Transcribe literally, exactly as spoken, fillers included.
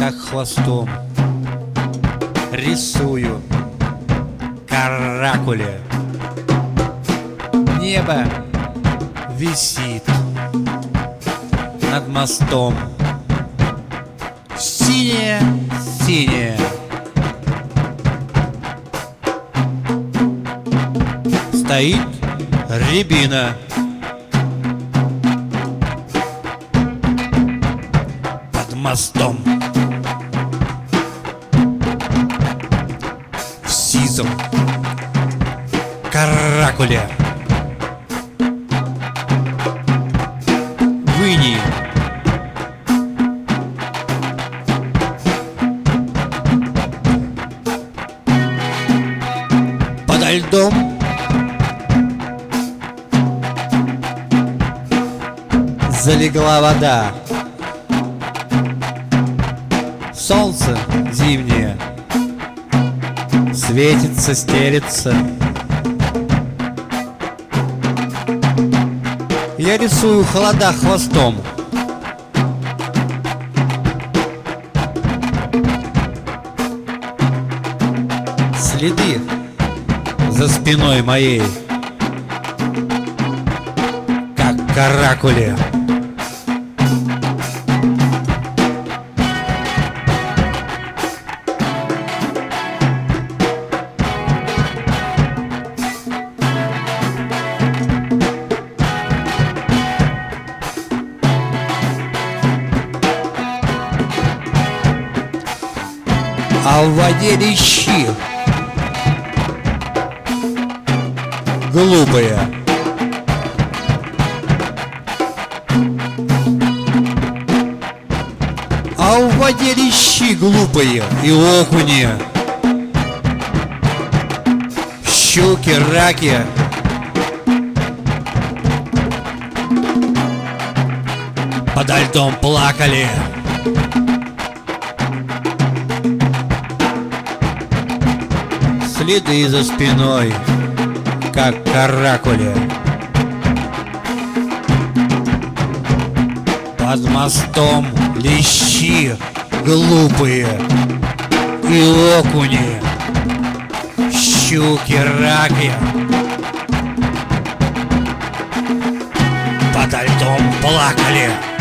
как хвостом рисую каракули. Небо висит над мостом, синее-синее. Стоит рябина, под мостом, в сизом каракуле. Выни подо льдом залегла вода. Солнце зимнее светится, стелется. Я рисую холода хвостом. Следы за спиной моей, как каракули. А в воде лещи глупые. А в воде лещи глупые и окуни, щуки, раки. Подо льдом плакали. Следы за спиной, как каракули. Под мостом лещи глупые и окуни, щуки, раки. Подо льдом плакали.